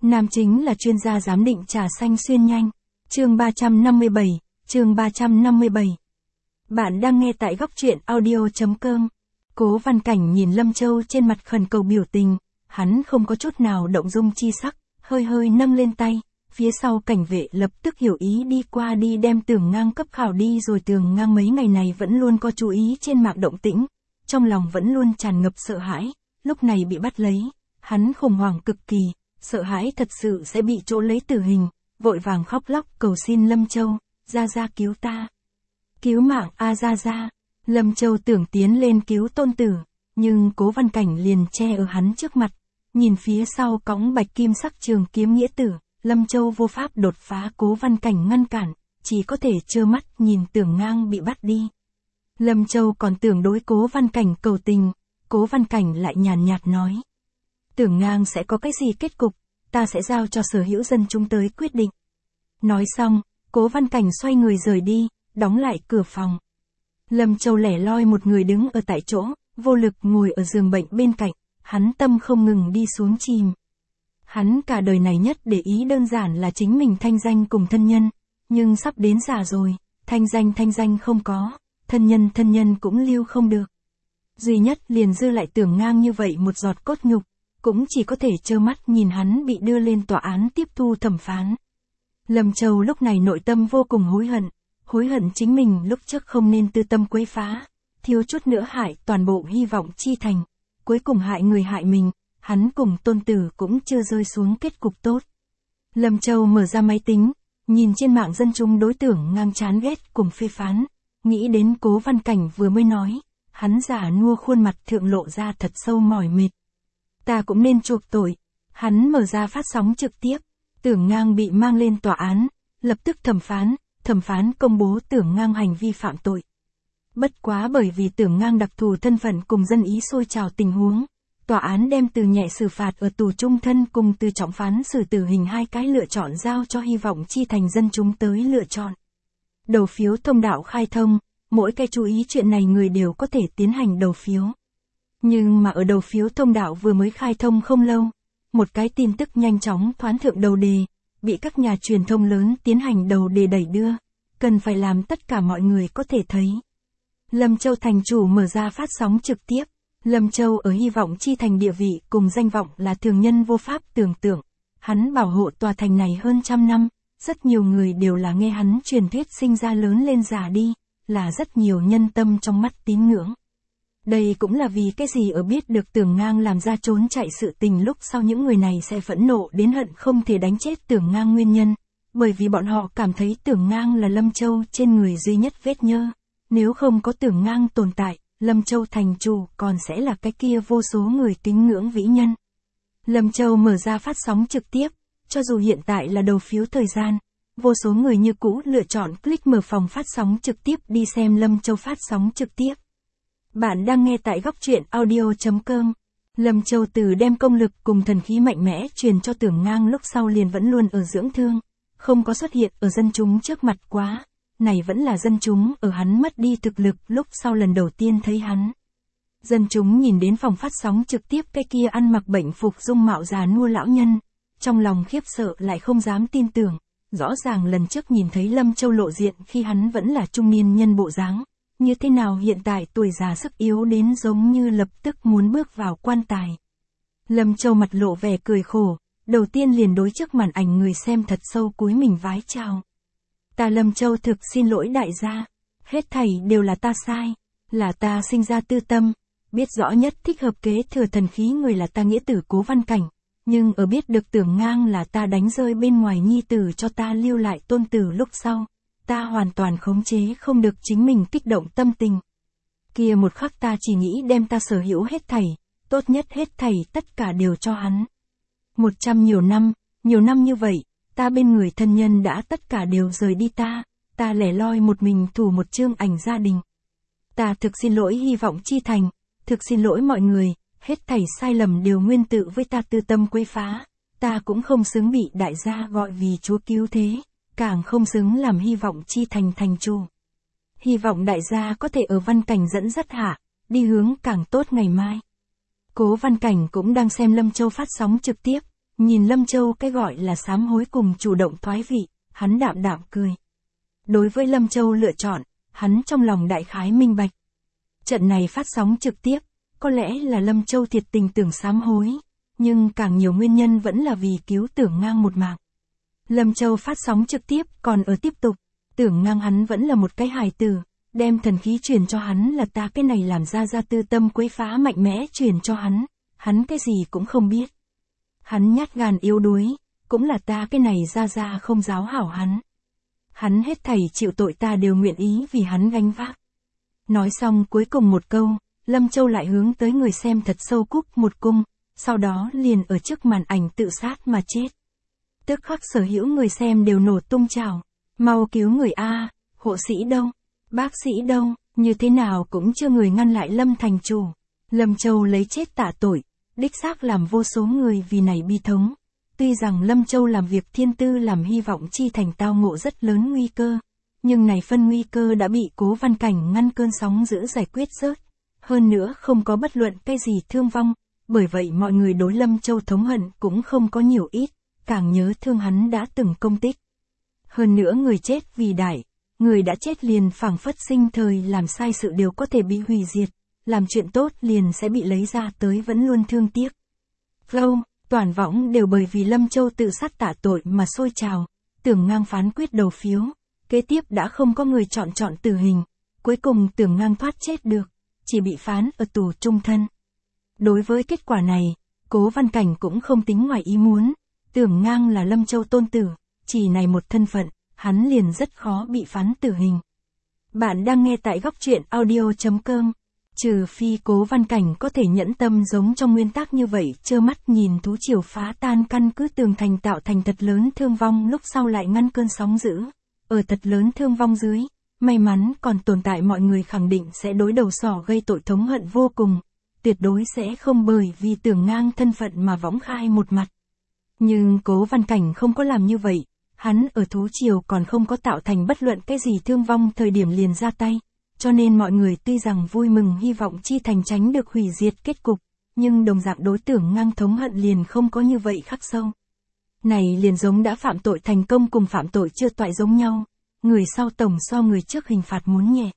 Nam chính là chuyên gia giám định trà xanh xuyên nhanh. Chương 357. Bạn đang nghe tại góc truyện audio.com. Cố Văn Cảnh nhìn Lâm Châu trên mặt khẩn cầu biểu tình, hắn không có chút nào động dung chi sắc, hơi hơi nâng lên tay, phía sau cảnh vệ lập tức hiểu ý đi qua đi đem Tưởng Ngang cấp khảo đi rồi. Tưởng Ngang mấy ngày này vẫn luôn có chú ý trên mạng động tĩnh, trong lòng vẫn luôn tràn ngập sợ hãi, lúc này bị bắt lấy, hắn khủng hoảng cực kỳ, sợ hãi thật sự sẽ bị chỗ lấy tử hình, vội vàng khóc lóc cầu xin Lâm Châu, ra cứu ta. Cứu mạng a ra. Lâm Châu tưởng tiến lên cứu tôn tử, nhưng Cố Văn Cảnh liền che ở hắn trước mặt, nhìn phía sau cõng bạch kim sắc trường kiếm nghĩa tử, Lâm Châu vô pháp đột phá Cố Văn Cảnh ngăn cản, chỉ có thể trơ mắt nhìn Tưởng Ngang bị bắt đi. Lâm Châu còn tưởng đối Cố Văn Cảnh cầu tình, Cố Văn Cảnh lại nhàn nhạt nói. Tưởng Ngang sẽ có cái gì kết cục, ta sẽ giao cho sở hữu dân chúng tới quyết định. Nói xong, Cố Văn Cảnh xoay người rời đi, đóng lại cửa phòng. Lâm Châu lẻ loi một người đứng ở tại chỗ, vô lực ngồi ở giường bệnh bên cạnh, hắn tâm không ngừng đi xuống chìm. Hắn cả đời này nhất để ý đơn giản là chính mình thanh danh cùng thân nhân, nhưng sắp đến già rồi, thanh danh không có, thân nhân cũng lưu không được. Duy nhất liền dư lại Tưởng Ngang như vậy một giọt cốt nhục, cũng chỉ có thể trơ mắt nhìn hắn bị đưa lên tòa án tiếp thu thẩm phán. Lâm Châu lúc này nội tâm vô cùng hối hận chính mình lúc trước không nên tư tâm quấy phá, thiếu chút nữa hại toàn bộ hy vọng chi thành, cuối cùng hại người hại mình, hắn cùng tôn tử cũng chưa rơi xuống kết cục tốt. Lâm Châu mở ra máy tính, nhìn trên mạng dân chúng đối Tưởng Ngang chán ghét cùng phê phán, nghĩ đến Cố Văn Cảnh vừa mới nói, hắn giả nua khuôn mặt thượng lộ ra thật sâu mỏi mệt. Ta cũng nên chuộc tội. Hắn mở ra phát sóng trực tiếp, Tưởng Ngang bị mang lên tòa án, lập tức thẩm phán công bố Tưởng Ngang hành vi phạm tội. Bất quá bởi vì Tưởng Ngang đặc thù thân phận cùng dân ý sôi trào tình huống, tòa án đem từ nhẹ xử phạt ở tù chung thân cùng từ trọng phán xử tử hình hai cái lựa chọn giao cho hy vọng chi thành dân chúng tới lựa chọn. Đầu phiếu thông đạo khai thông, mỗi cái chú ý chuyện này người đều có thể tiến hành đầu phiếu. Nhưng mà ở đầu phiếu thông đạo vừa mới khai thông không lâu, một cái tin tức nhanh chóng thoán thượng đầu đề, bị các nhà truyền thông lớn tiến hành đầu đề đẩy đưa, cần phải làm tất cả mọi người có thể thấy. Lâm Châu thành chủ mở ra phát sóng trực tiếp, Lâm Châu ở hy vọng chi thành địa vị cùng danh vọng là thường nhân vô pháp tưởng tượng, hắn bảo hộ tòa thành này hơn 100 năm, rất nhiều người đều là nghe hắn truyền thuyết sinh ra lớn lên già đi, là rất nhiều nhân tâm trong mắt tín ngưỡng. Đây cũng là vì cái gì ở biết được Tưởng Ngang làm ra trốn chạy sự tình lúc sau những người này sẽ phẫn nộ đến hận không thể đánh chết Tưởng Ngang nguyên nhân, bởi vì bọn họ cảm thấy Tưởng Ngang là Lâm Châu trên người duy nhất vết nhơ, nếu không có Tưởng Ngang tồn tại, Lâm Châu thành chủ còn sẽ là cái kia vô số người tín ngưỡng vĩ nhân. Lâm Châu mở ra phát sóng trực tiếp, cho dù hiện tại là đầu phiếu thời gian, vô số người như cũ lựa chọn click mở phòng phát sóng trực tiếp đi xem Lâm Châu phát sóng trực tiếp. Bạn đang nghe tại góc truyện audio.com. Lâm Châu từ đem công lực cùng thần khí mạnh mẽ truyền cho Tưởng Ngang lúc sau liền vẫn luôn ở dưỡng thương, không có xuất hiện ở dân chúng trước mặt quá, này vẫn là dân chúng ở hắn mất đi thực lực lúc sau lần đầu tiên thấy hắn. Dân chúng nhìn đến phòng phát sóng trực tiếp cái kia ăn mặc bệnh phục dung mạo già nua lão nhân, trong lòng khiếp sợ lại không dám tin tưởng, rõ ràng lần trước nhìn thấy Lâm Châu lộ diện khi hắn vẫn là trung niên nhân bộ dáng. Như thế nào hiện tại tuổi già sức yếu đến giống như lập tức muốn bước vào quan tài. Lâm Châu mặt lộ vẻ cười khổ, đầu tiên liền đối trước màn ảnh người xem thật sâu cúi mình vái chào. Ta Lâm Châu thực xin lỗi đại gia, hết thảy đều là ta sai, là ta sinh ra tư tâm, biết rõ nhất thích hợp kế thừa thần khí người là ta nghĩa tử Cố Văn Cảnh, nhưng ở biết được Tưởng Ngang là ta đánh rơi bên ngoài nhi tử cho ta lưu lại tôn tử lúc sau. Ta hoàn toàn khống chế không được chính mình kích động tâm tình. Kia một khắc ta chỉ nghĩ đem ta sở hữu hết thảy, tốt nhất hết thảy tất cả đều cho hắn. 100 nhiều năm như vậy, ta bên người thân nhân đã tất cả đều rời đi ta lẻ loi một mình thủ một chương ảnh gia đình. Ta thực xin lỗi hy vọng chi thành, thực xin lỗi mọi người, hết thảy sai lầm đều nguyên tự với ta tư tâm quấy phá, ta cũng không xứng bị đại gia gọi vì chúa cứu thế. Càng không xứng làm hy vọng chi thành thành chủ. Hy vọng đại gia có thể ở Văn Cảnh dẫn dắt hạ, đi hướng càng tốt ngày mai. Cố Văn Cảnh cũng đang xem Lâm Châu phát sóng trực tiếp, Nhìn Lâm Châu cái gọi là sám hối cùng chủ động thoái vị, hắn đạm đạm cười. Đối với Lâm Châu lựa chọn, hắn trong lòng đại khái minh bạch. Trận này phát sóng trực tiếp, có lẽ là Lâm Châu thiệt tình tưởng sám hối, nhưng càng nhiều nguyên nhân vẫn là vì cứu Tưởng Ngang một mạng. Lâm Châu phát sóng trực tiếp còn ở tiếp tục, Tưởng Ngang hắn vẫn là một cái hài tử, đem thần khí truyền cho hắn là ta cái này làm ra tư tâm quấy phá mạnh mẽ truyền cho hắn cái gì cũng không biết. Hắn nhát gan yếu đuối, cũng là ta cái này ra không giáo hảo hắn. Hắn hết thảy chịu tội ta đều nguyện ý vì hắn gánh vác. Nói xong cuối cùng một câu, Lâm Châu lại hướng tới người xem thật sâu cúc một cung, sau đó liền ở trước màn ảnh tự sát mà chết. Tức khắc sở hữu người xem đều nổ tung chào, mau cứu người A, hộ sĩ đâu, bác sĩ đâu, như thế nào cũng chưa người ngăn lại Lâm thành chủ. Lâm Châu lấy chết tạ tội, đích xác làm vô số người vì này bi thống. Tuy rằng Lâm Châu làm việc thiên tư làm hy vọng chi thành tao ngộ rất lớn nguy cơ, nhưng này phân nguy cơ đã bị Cố Văn Cảnh ngăn cơn sóng dữ giải quyết rớt. Hơn nữa không có bất luận cái gì thương vong, bởi vậy mọi người đối Lâm Châu thống hận cũng không có nhiều ít, càng nhớ thương hắn đã từng công tích. Hơn nữa người chết vì đại, người đã chết liền phảng phất sinh thời làm sai sự đều có thể bị hủy diệt, làm chuyện tốt liền sẽ bị lấy ra tới vẫn luôn thương tiếc. Flow, toàn võng đều bởi vì Lâm Châu tự sát tạ tội mà sôi trào, Tưởng Ngang phán quyết đầu phiếu, kế tiếp đã không có người chọn tử hình, cuối cùng Tưởng Ngang thoát chết được, chỉ bị phán ở tù trung thân. Đối với kết quả này, Cố Văn Cảnh cũng không tính ngoài ý muốn, Tưởng Ngang là Lâm Châu tôn tử, chỉ này một thân phận, hắn liền rất khó bị phán tử hình. Bạn đang nghe tại góc truyện audio.com. Trừ phi Cố Văn Cảnh có thể nhẫn tâm giống trong nguyên tắc như vậy, trơ mắt nhìn thú triều phá tan căn cứ tường thành tạo thành thật lớn thương vong lúc sau lại ngăn cơn sóng dữ. Ở thật lớn thương vong dưới, may mắn còn tồn tại mọi người khẳng định sẽ đối đầu sỏ gây tội thống hận vô cùng, tuyệt đối sẽ không bởi vì Tưởng Ngang thân phận mà võng khai một mặt. Nhưng Cố Văn Cảnh không có làm như vậy, hắn ở thú triều còn không có tạo thành bất luận cái gì thương vong thời điểm liền ra tay. Cho nên mọi người tuy rằng vui mừng hy vọng chi thành tránh được hủy diệt kết cục, nhưng đồng dạng đối Tưởng Ngang thống hận liền không có như vậy khắc sâu. Này liền giống đã phạm tội thành công cùng phạm tội chưa toại giống nhau, người sau tổng so người trước hình phạt muốn nhẹ.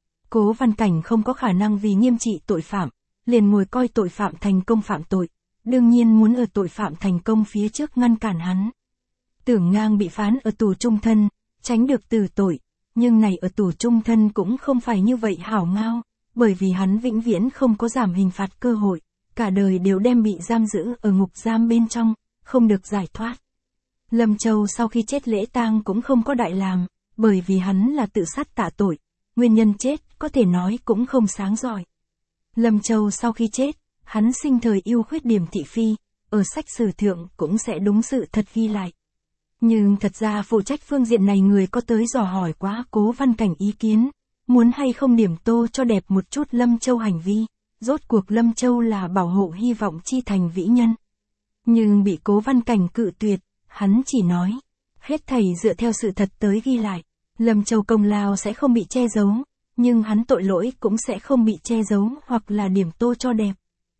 Cố Văn Cảnh không có khả năng vì nghiêm trị tội phạm, liền ngồi coi tội phạm thành công phạm tội, đương nhiên muốn ở tội phạm thành công phía trước ngăn cản hắn. Tưởng Ngang bị phán ở tù trung thân, tránh được tử tội. Nhưng này ở tù trung thân cũng không phải như vậy hảo ngao, bởi vì hắn vĩnh viễn không có giảm hình phạt cơ hội, cả đời đều đem bị giam giữ ở ngục giam bên trong, không được giải thoát. Lâm Châu sau khi chết lễ tang cũng không có đại làm, bởi vì hắn là tự sát tạ tội, nguyên nhân chết có thể nói cũng không sáng giỏi. Lâm Châu sau khi chết, hắn sinh thời yêu khuyết điểm thị phi, ở sách sử thượng cũng sẽ đúng sự thật ghi lại. Nhưng thật ra phụ trách phương diện này người có tới dò hỏi quá Cố Văn Cảnh ý kiến, muốn hay không điểm tô cho đẹp một chút Lâm Châu hành vi, rốt cuộc Lâm Châu là bảo hộ hy vọng chi thành vĩ nhân. Nhưng bị Cố Văn Cảnh cự tuyệt, hắn chỉ nói, hết thảy dựa theo sự thật tới ghi lại, Lâm Châu công lao sẽ không bị che giấu, nhưng hắn tội lỗi cũng sẽ không bị che giấu hoặc là điểm tô cho đẹp.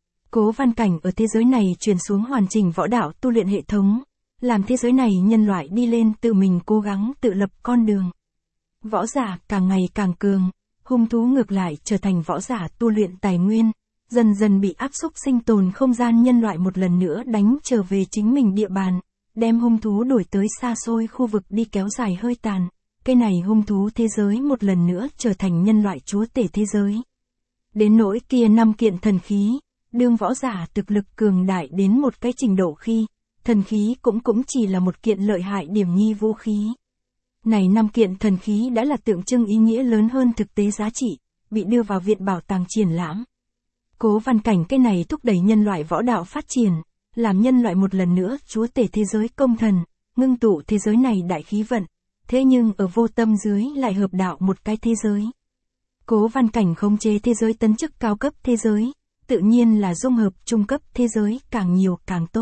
Cố Văn Cảnh ở thế giới này truyền xuống hoàn chỉnh võ đạo tu luyện hệ thống, làm thế giới này nhân loại đi lên tự mình cố gắng tự lập con đường. Võ giả càng ngày càng cường, hung thú ngược lại trở thành võ giả tu luyện tài nguyên, dần dần bị áp xúc sinh tồn không gian nhân loại một lần nữa đánh trở về chính mình địa bàn, đem hung thú đuổi tới xa xôi khu vực đi kéo dài hơi tàn. Cái này hung thú thế giới một lần nữa trở thành nhân loại chúa tể thế giới. Đến nỗi kia 5 kiện thần khí, đương võ giả thực lực cường đại đến một cái trình độ khi, thần khí cũng chỉ là một kiện lợi hại điểm nhi vũ khí. Này 5 kiện thần khí đã là tượng trưng ý nghĩa lớn hơn thực tế giá trị, bị đưa vào viện bảo tàng triển lãm. Cố Văn Cảnh cái này thúc đẩy nhân loại võ đạo phát triển, làm nhân loại một lần nữa chúa tể thế giới công thần, ngưng tụ thế giới này đại khí vận, thế nhưng ở vô tâm dưới lại hợp đạo một cái thế giới. Cố Văn Cảnh khống chế thế giới tấn chức cao cấp thế giới, tự nhiên là dung hợp trung cấp thế giới càng nhiều càng tốt.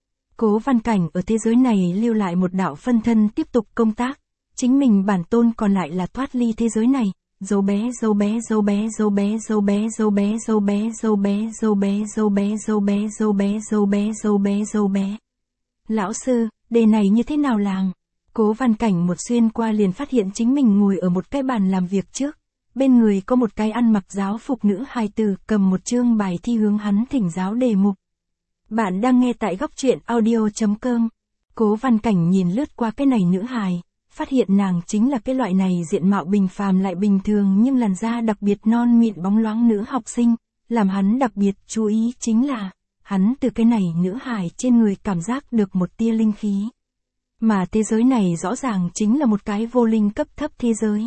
Cố Văn Cảnh ở thế giới này lưu lại một đạo phân thân tiếp tục công tác, chính mình bản tôn còn lại là thoát ly thế giới này, dấu bé dấu bé dấu bé dấu bé dấu bé dấu bé dấu bé dấu bé dấu bé dấu bé dấu bé dấu bé dấu bé dấu bé dấu bé. Lão sư, đề này như thế nào làng? Cố Văn Cảnh một xuyên qua liền phát hiện chính mình ngồi ở một cái bàn làm việc trước. Bên người có một cái ăn mặc giáo phục nữ hài tử cầm một chương bài thi hướng hắn thỉnh giáo đề mục. Bạn đang nghe tại góc truyện audio.com. Cố Văn Cảnh nhìn lướt qua cái này nữ hài, phát hiện nàng chính là cái loại này diện mạo bình phàm lại bình thường nhưng làn da đặc biệt non mịn bóng loáng nữ học sinh. Làm hắn đặc biệt chú ý chính là, hắn từ cái này nữ hài trên người cảm giác được một tia linh khí. Mà thế giới này rõ ràng chính là một cái vô linh cấp thấp thế giới.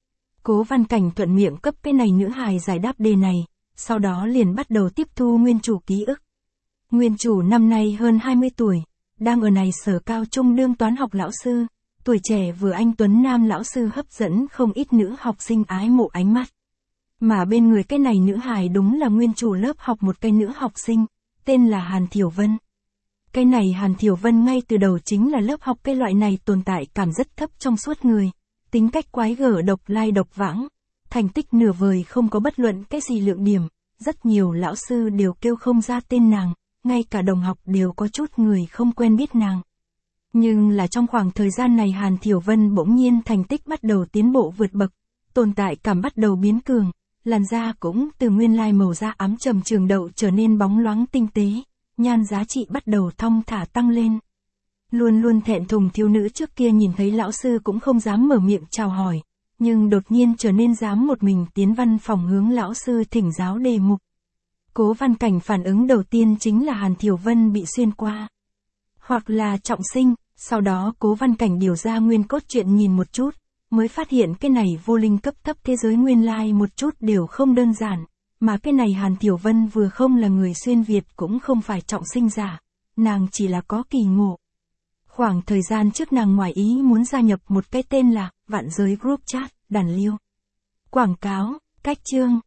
Cố Văn Cảnh thuận miệng cấp cái này nữ hài giải đáp đề này, sau đó liền bắt đầu tiếp thu nguyên chủ ký ức. Nguyên chủ năm nay hơn 20 tuổi, đang ở này sở cao trung đương toán học lão sư, tuổi trẻ vừa anh tuấn nam lão sư hấp dẫn không ít nữ học sinh ái mộ ánh mắt. Mà bên người cái này nữ hài đúng là nguyên chủ lớp học một cái nữ học sinh, tên là Hàn Thiểu Vân. Cái này Hàn Thiểu Vân ngay từ đầu chính là lớp học cái loại này tồn tại cảm rất thấp trong suốt người, tính cách quái gở độc lai độc vãng, thành tích nửa vời không có bất luận cái gì lượng điểm, rất nhiều lão sư đều kêu không ra tên nàng, ngay cả đồng học đều có chút người không quen biết nàng. Nhưng là trong khoảng thời gian này Hàn Thiểu Vân bỗng nhiên thành tích bắt đầu tiến bộ vượt bậc, tồn tại cảm bắt đầu biến cường, làn da cũng từ nguyên lai màu da ám trầm trường đậu trở nên bóng loáng tinh tế, nhan giá trị bắt đầu thong thả tăng lên. Luôn luôn thẹn thùng thiếu nữ trước kia nhìn thấy lão sư cũng không dám mở miệng chào hỏi, nhưng đột nhiên trở nên dám một mình tiến văn phòng hướng lão sư thỉnh giáo đề mục. Cố Văn Cảnh phản ứng đầu tiên chính là Hàn Thiểu Vân bị xuyên qua, hoặc là trọng sinh, sau đó Cố Văn Cảnh điều ra nguyên cốt truyện nhìn một chút, mới phát hiện cái này vô linh cấp thấp thế giới nguyên lai một chút đều không đơn giản, mà cái này Hàn Thiểu Vân vừa không là người xuyên Việt cũng không phải trọng sinh giả, nàng chỉ là có kỳ ngộ. Khoảng thời gian trước nàng ngoài ý muốn gia nhập một cái tên là Vạn Giới Group Chat, đàn liêu. Quảng cáo, cách chương,